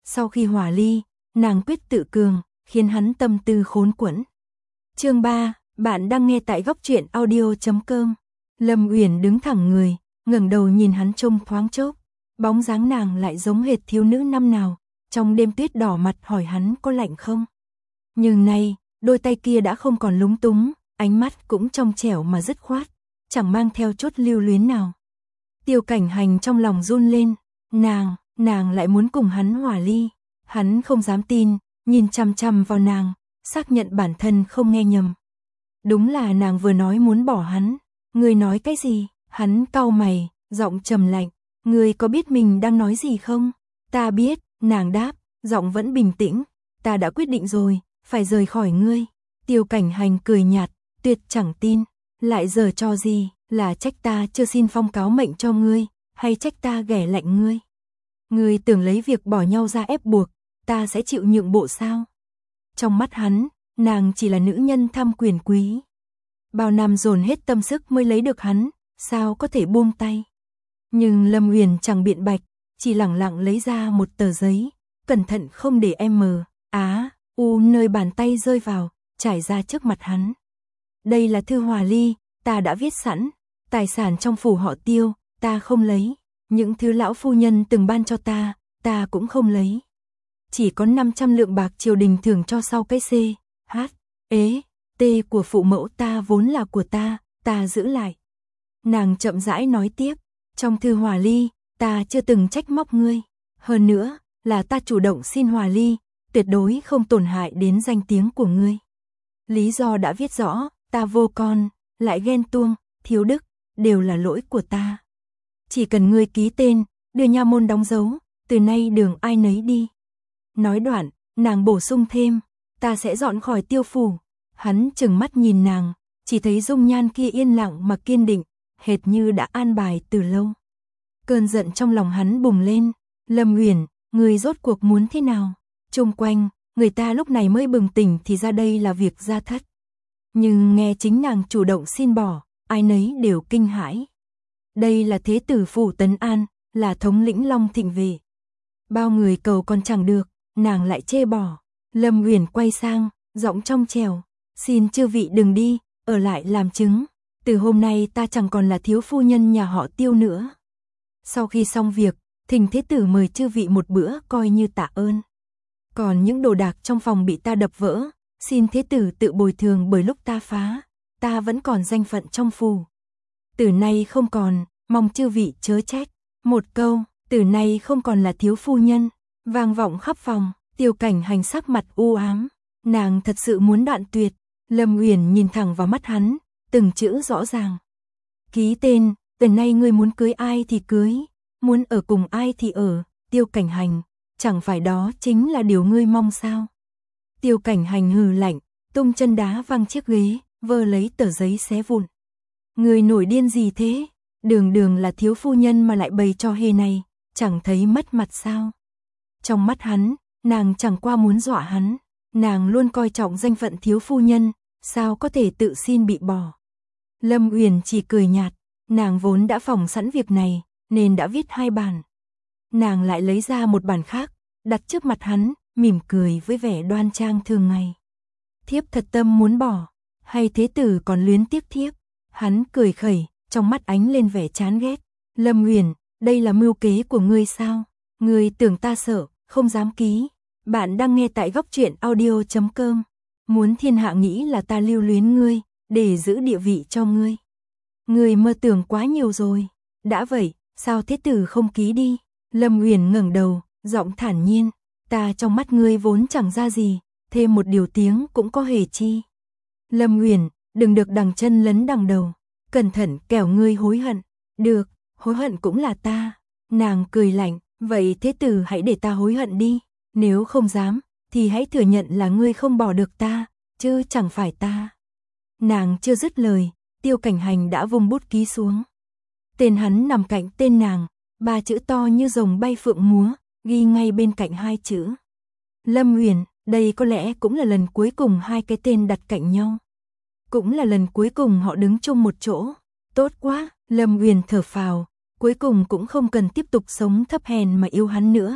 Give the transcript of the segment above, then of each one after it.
Sau khi hòa ly, nàng quyết tự cường, khiến hắn tâm tư khốn quẫn. Chương 3, bạn đang nghe tại góc truyện audio.com. Lâm Uyển đứng thẳng người, ngẩng đầu nhìn hắn trông thoáng chốc, bóng dáng nàng lại giống hệt thiếu nữ năm nào, trong đêm tuyết đỏ mặt hỏi hắn có lạnh không. Nhưng nay, đôi tay kia đã không còn lúng túng, ánh mắt cũng trong trẻo mà dứt khoát, chẳng mang theo chút lưu luyến nào. Tiêu Cảnh Hành trong lòng run lên, nàng lại muốn cùng hắn hòa ly. Hắn không dám tin, nhìn chằm chằm vào nàng, xác nhận bản thân không nghe nhầm. Đúng là nàng vừa nói muốn bỏ hắn. Ngươi nói cái gì? Hắn cau mày, giọng trầm lạnh. Ngươi có biết mình đang nói gì không? Ta biết, nàng đáp, giọng vẫn bình tĩnh. Ta đã quyết định rồi, phải rời khỏi ngươi. Tiêu Cảnh Hành cười nhạt, tuyệt chẳng tin. Lại giở trò gì, là trách ta chưa xin phong cáo mệnh cho ngươi, hay trách ta ghẻ lạnh ngươi? Ngươi tưởng lấy việc bỏ nhau ra ép buộc, ta sẽ chịu nhượng bộ sao? Trong mắt hắn, nàng chỉ là nữ nhân tham quyền quý. Bao năm dồn hết tâm sức mới lấy được hắn, sao có thể buông tay? Nhưng Lâm Uyển chẳng biện bạch, chỉ lẳng lặng lấy ra một tờ giấy, cẩn thận không để nơi bàn tay rơi vào, trải ra trước mặt hắn. Đây là thư hòa ly, ta đã viết sẵn, tài sản trong phủ họ Tiêu, ta không lấy, những thứ lão phu nhân từng ban cho ta cũng không lấy. Chỉ có 500 lượng bạc triều đình thưởng cho sau cái CHT của phụ mẫu ta vốn là của ta giữ lại. Nàng chậm rãi nói tiếp, trong thư hòa ly, ta chưa từng trách móc ngươi, hơn nữa, là ta chủ động xin hòa ly, tuyệt đối không tổn hại đến danh tiếng của ngươi. Lý do đã viết rõ, ta vô con, lại ghen tuông, thiếu đức, đều là lỗi của ta. Chỉ cần ngươi ký tên, đưa nha môn đóng dấu, từ nay đường ai nấy đi. Nói đoạn, nàng bổ sung thêm, ta sẽ dọn khỏi Tiêu phủ. Hắn chừng mắt nhìn nàng, chỉ thấy dung nhan kia yên lặng mà kiên định, hệt như đã an bài từ lâu. Cơn giận trong lòng hắn bùng lên, Lâm Uyển, người rốt cuộc muốn thế nào? Chung quanh, người ta lúc này mới bừng tỉnh thì ra đây là việc gia thất. Nhưng nghe chính nàng chủ động xin bỏ, ai nấy đều kinh hãi. Đây là thế tử phủ Tấn An, là thống lĩnh Long Thịnh Vệ. Bao người cầu còn chẳng được, nàng lại chê bỏ. Lâm Uyển quay sang, giọng trong trẻo, xin chư vị đừng đi, ở lại làm chứng. Từ hôm nay ta chẳng còn là thiếu phu nhân nhà họ Tiêu nữa. Sau khi xong việc, thỉnh thế tử mời chư vị một bữa coi như tạ ơn. Còn những đồ đạc trong phòng bị ta đập vỡ, xin thế tử tự bồi thường bởi lúc ta phá, ta vẫn còn danh phận trong phủ. Từ nay không còn, mong chư vị chớ trách. Một câu, từ nay không còn là thiếu phu nhân, vang vọng khắp phòng. Tiêu Cảnh Hành sắc mặt u ám, nàng thật sự muốn đoạn tuyệt. Lâm Uyển nhìn thẳng vào mắt hắn, từng chữ rõ ràng. Ký tên, từ nay ngươi muốn cưới ai thì cưới, muốn ở cùng ai thì ở. Tiêu Cảnh Hành, chẳng phải đó chính là điều ngươi mong sao? Tiêu Cảnh Hành hừ lạnh, tung chân đá văng chiếc ghế, vơ lấy tờ giấy xé vụn. Ngươi nổi điên gì thế? Đường đường là thiếu phu nhân mà lại bày trò hề này, chẳng thấy mất mặt sao? Trong mắt hắn, nàng chẳng qua muốn dọa hắn, nàng luôn coi trọng danh phận thiếu phu nhân, sao có thể tự xin bị bỏ. Lâm Uyển chỉ cười nhạt, nàng vốn đã phòng sẵn việc này, nên đã viết 2 bản. Nàng lại lấy ra một bản khác, đặt trước mặt hắn, mỉm cười với vẻ đoan trang thường ngày. Thiếp thật tâm muốn bỏ, hay thế tử còn luyến tiếc thiếp? Hắn cười khẩy, trong mắt ánh lên vẻ chán ghét. Lâm Uyển, đây là mưu kế của ngươi sao? Ngươi tưởng ta sợ, không dám ký. Bạn đang nghe tại góc truyện audio.com. Muốn thiên hạ nghĩ là ta lưu luyến ngươi, để giữ địa vị cho ngươi. Ngươi mơ tưởng quá nhiều rồi. Đã vậy, sao thế tử không ký đi? Lâm Uyển ngẩng đầu, giọng thản nhiên. Ta trong mắt ngươi vốn chẳng ra gì, thêm một điều tiếng cũng có hề chi. Lâm Uyển, đừng được đằng chân lấn đằng đầu. Cẩn thận kẻo ngươi hối hận. Được, hối hận cũng là ta. Nàng cười lạnh, vậy thế tử hãy để ta hối hận đi. Nếu không dám, thì hãy thừa nhận là ngươi không bỏ được ta, chứ chẳng phải ta. Nàng chưa dứt lời, Tiêu Cảnh Hành đã vung bút ký xuống. Tên hắn nằm cạnh tên nàng, 3 chữ to như rồng bay phượng múa, ghi ngay bên cạnh 2 chữ. Lâm Uyển, đây có lẽ cũng là lần cuối cùng 2 cái tên đặt cạnh nhau. Cũng là lần cuối cùng họ đứng chung một chỗ. Tốt quá, Lâm Uyển thở phào, cuối cùng cũng không cần tiếp tục sống thấp hèn mà yêu hắn nữa.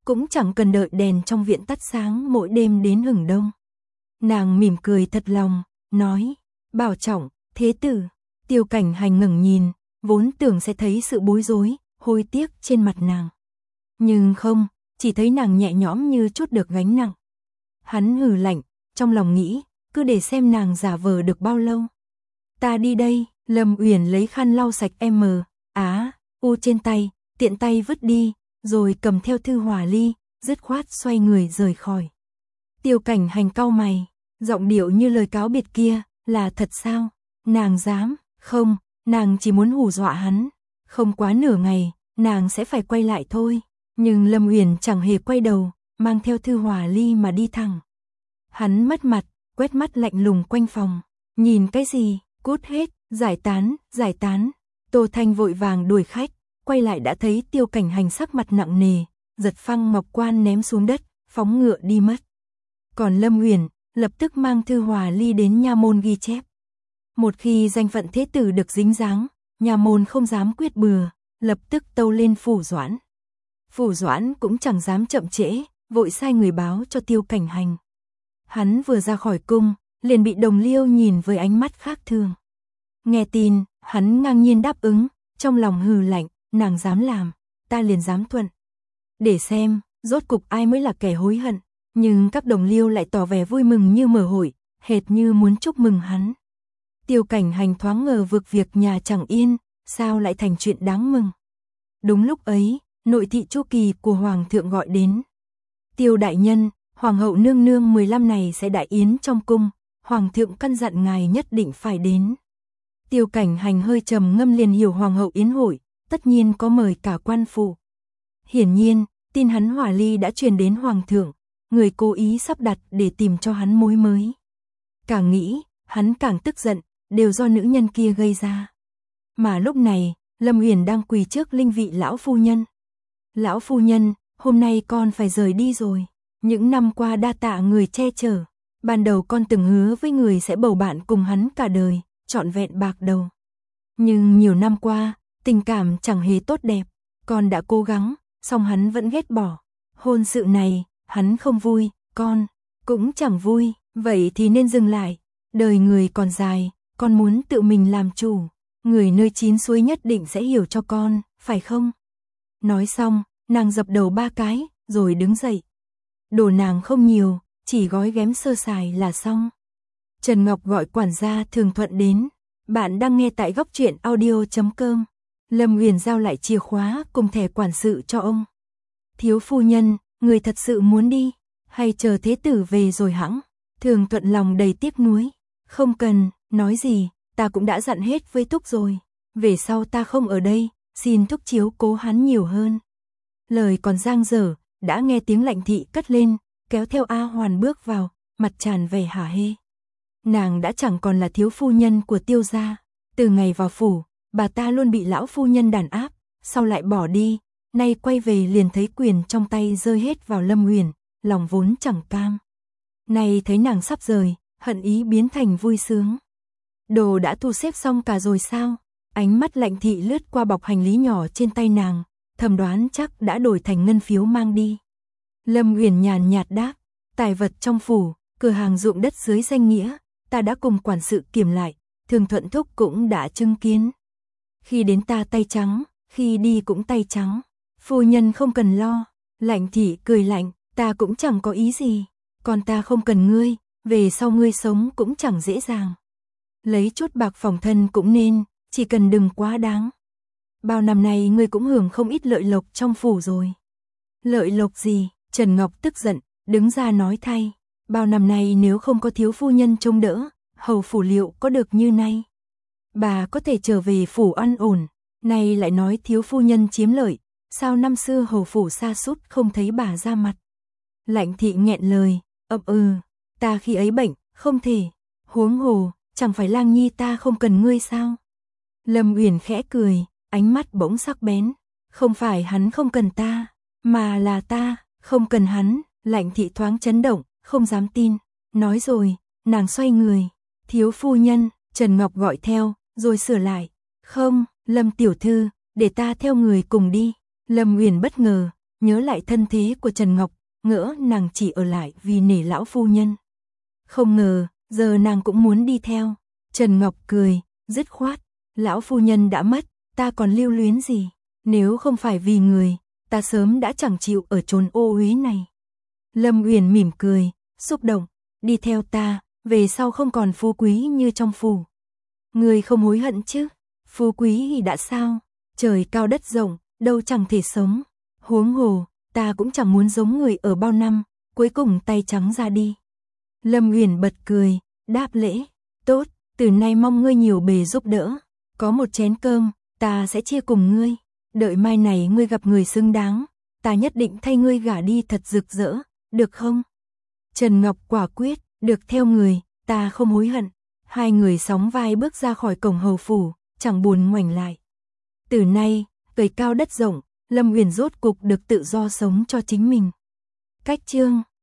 cũng chẳng cần đợi đèn trong viện tắt sáng mỗi đêm đến hửng đông. Nàng mỉm cười thật lòng, nói, bảo trọng, thế tử. Tiêu Cảnh Hành ngẩng nhìn, vốn tưởng sẽ thấy sự bối rối, hối tiếc trên mặt nàng. Nhưng không, chỉ thấy nàng nhẹ nhõm như trút được gánh nặng. Hắn hừ lạnh, trong lòng nghĩ, cứ để xem nàng giả vờ được bao lâu. Ta đi đây. Lâm Uyển lấy khăn lau sạch U trên tay, tiện tay vứt đi, rồi cầm theo thư hòa ly, dứt khoát xoay người rời khỏi. Tiêu Cảnh Hành cau mày, giọng điệu như lời cáo biệt kia, là thật sao? Nàng dám? Không, nàng chỉ muốn hù dọa hắn. Không quá nửa ngày, nàng sẽ phải quay lại thôi. Nhưng Lâm Uyển chẳng hề quay đầu, mang theo thư hòa ly mà đi thẳng. Hắn mất mặt, quét mắt lạnh lùng quanh phòng. Nhìn cái gì? Cút hết, giải tán, giải tán. Tô Thanh vội vàng đuổi khách, quay lại đã thấy Tiêu Cảnh Hành sắc mặt nặng nề, giật phăng ngọc quan ném xuống đất, phóng ngựa đi mất. Còn Lâm Uyển lập tức mang thư hòa ly đến nha môn ghi chép. Một khi danh phận thế tử được dính dáng, nha môn không dám quyết bừa, lập tức tâu lên Phủ Doãn. Phủ Doãn cũng chẳng dám chậm trễ, vội sai người báo cho Tiêu Cảnh Hành. Hắn vừa ra khỏi cung, liền bị Đồng Liêu nhìn với ánh mắt khác thường. Nghe tin, hắn ngang nhiên đáp ứng, trong lòng hừ lạnh, nàng dám làm, ta liền dám thuận. Để xem, rốt cục ai mới là kẻ hối hận. Nhưng các đồng liêu lại tỏ vẻ vui mừng như mở hội, hệt như muốn chúc mừng hắn. Tiêu Cảnh Hành thoáng ngờ vực việc nhà chẳng yên, sao lại thành chuyện đáng mừng. Đúng lúc ấy, nội thị Chu Kỳ của Hoàng thượng gọi đến. Tiêu đại nhân, Hoàng hậu nương nương 15 này sẽ đại yến trong cung, Hoàng thượng căn dặn ngài nhất định phải đến. Tiêu Cảnh Hành hơi trầm ngâm liền hiểu Hoàng hậu yến hội, tất nhiên có mời cả quan phủ. Hiển nhiên, tin hắn hỏa ly đã truyền đến Hoàng thượng, người cố ý sắp đặt để tìm cho hắn mối mới. Càng nghĩ, hắn càng tức giận, đều do nữ nhân kia gây ra. Mà lúc này, Lâm Uyển đang quỳ trước linh vị lão phu nhân. Lão phu nhân, hôm nay con phải rời đi rồi. Những năm qua đa tạ người che chở. Ban đầu con từng hứa với người sẽ bầu bạn cùng hắn cả đời, trọn vẹn bạc đầu. Nhưng nhiều năm qua, tình cảm chẳng hề tốt đẹp. Con đã cố gắng, song hắn vẫn ghét bỏ. Hôn sự này, hắn không vui, con cũng chẳng vui. Vậy thì nên dừng lại. Đời người còn dài, con muốn tự mình làm chủ. Người nơi chín suối nhất định sẽ hiểu cho con, phải không? Nói xong, nàng dập đầu 3 cái, rồi đứng dậy. Đồ nàng không nhiều, chỉ gói ghém sơ sài là xong. Trần Ngọc gọi quản gia Thường Thuận đến. Bạn đang nghe tại Góc Truyện Audio.com. Lâm Uyển giao lại chìa khóa cùng thẻ quản sự cho ông. Thiếu phu nhân, người thật sự muốn đi, hay chờ thế tử về rồi hẵng? Thường Thuận lòng đầy tiếc nuối. Không cần, nói gì, ta cũng đã dặn hết với Thúc rồi. Về sau ta không ở đây, xin Thúc chiếu cố hắn nhiều hơn. Lời còn dang dở, đã nghe tiếng Lạnh thị cất lên, kéo theo A Hoàn bước vào, mặt tràn vẻ hả hê. Nàng đã chẳng còn là thiếu phu nhân của Tiêu gia. Từ ngày vào phủ, bà ta luôn bị lão phu nhân đàn áp, sau lại bỏ đi, nay quay về liền thấy quyền trong tay rơi hết vào Lâm Uyển, lòng vốn chẳng cam. Nay thấy nàng sắp rời, hận ý biến thành vui sướng. Đồ đã thu xếp xong cả rồi sao? Ánh mắt Lạnh thị lướt qua bọc hành lý nhỏ trên tay nàng, thầm đoán chắc đã đổi thành ngân phiếu mang đi. Lâm Uyển nhàn nhạt đáp, tài vật trong phủ, cửa hàng ruộng đất dưới danh nghĩa, ta đã cùng quản sự kiểm lại, Thường Thuận Thúc cũng đã chứng kiến. Khi đến ta tay trắng, khi đi cũng tay trắng. Phu nhân không cần lo. Lạnh thị cười lạnh, ta cũng chẳng có ý gì. Còn ta không cần ngươi, về sau ngươi sống cũng chẳng dễ dàng. Lấy chút bạc phòng thân cũng nên, chỉ cần đừng quá đáng. Bao năm nay ngươi cũng hưởng không ít lợi lộc trong phủ rồi. Lợi lộc gì? Trần Ngọc tức giận, đứng ra nói thay. Bao năm nay nếu không có thiếu phu nhân trông đỡ, hầu phủ liệu có được như nay. Bà có thể trở về phủ an ổn, nay lại nói thiếu phu nhân chiếm lợi, sao năm xưa hầu phủ sa sút không thấy bà ra mặt. Lạnh thị nghẹn lời, ta khi ấy bệnh, không thể, huống hồ, chẳng phải Lang Nhi ta không cần ngươi sao? Lâm Uyển khẽ cười, ánh mắt bỗng sắc bén, không phải hắn không cần ta, mà là ta không cần hắn. Lạnh thị thoáng chấn động, không dám tin, nói rồi, nàng xoay người, thiếu phu nhân. Trần Ngọc gọi theo, rồi sửa lại, không, Lâm tiểu thư, để ta theo người cùng đi. Lâm Uyển bất ngờ, nhớ lại thân thế của Trần Ngọc, ngỡ nàng chỉ ở lại vì nể lão phu nhân. Không ngờ, giờ nàng cũng muốn đi theo. Trần Ngọc cười, dứt khoát, lão phu nhân đã mất, ta còn lưu luyến gì, nếu không phải vì người, ta sớm đã chẳng chịu ở chốn ô uế này. Lâm Uyển mỉm cười, xúc động, đi theo ta, về sau không còn phú quý như trong phủ. Người không hối hận chứ? Phú quý thì đã sao? Trời cao đất rộng, đâu chẳng thể sống. Huống hồ, ta cũng chẳng muốn giống người ở bao năm, cuối cùng tay trắng ra đi. Lâm Uyển bật cười, đáp lễ, tốt, từ nay mong ngươi nhiều bề giúp đỡ. Có một chén cơm, ta sẽ chia cùng ngươi. Đợi mai này ngươi gặp người xứng đáng, ta nhất định thay ngươi gả đi thật rực rỡ, được không? Trần Ngọc quả quyết, được theo người, ta không hối hận. Hai người sóng vai bước ra khỏi cổng hầu phủ, chẳng buồn ngoảnh lại. Từ nay, trời cao đất rộng, Lâm Uyển rốt cục được tự do sống cho chính mình. Cách chương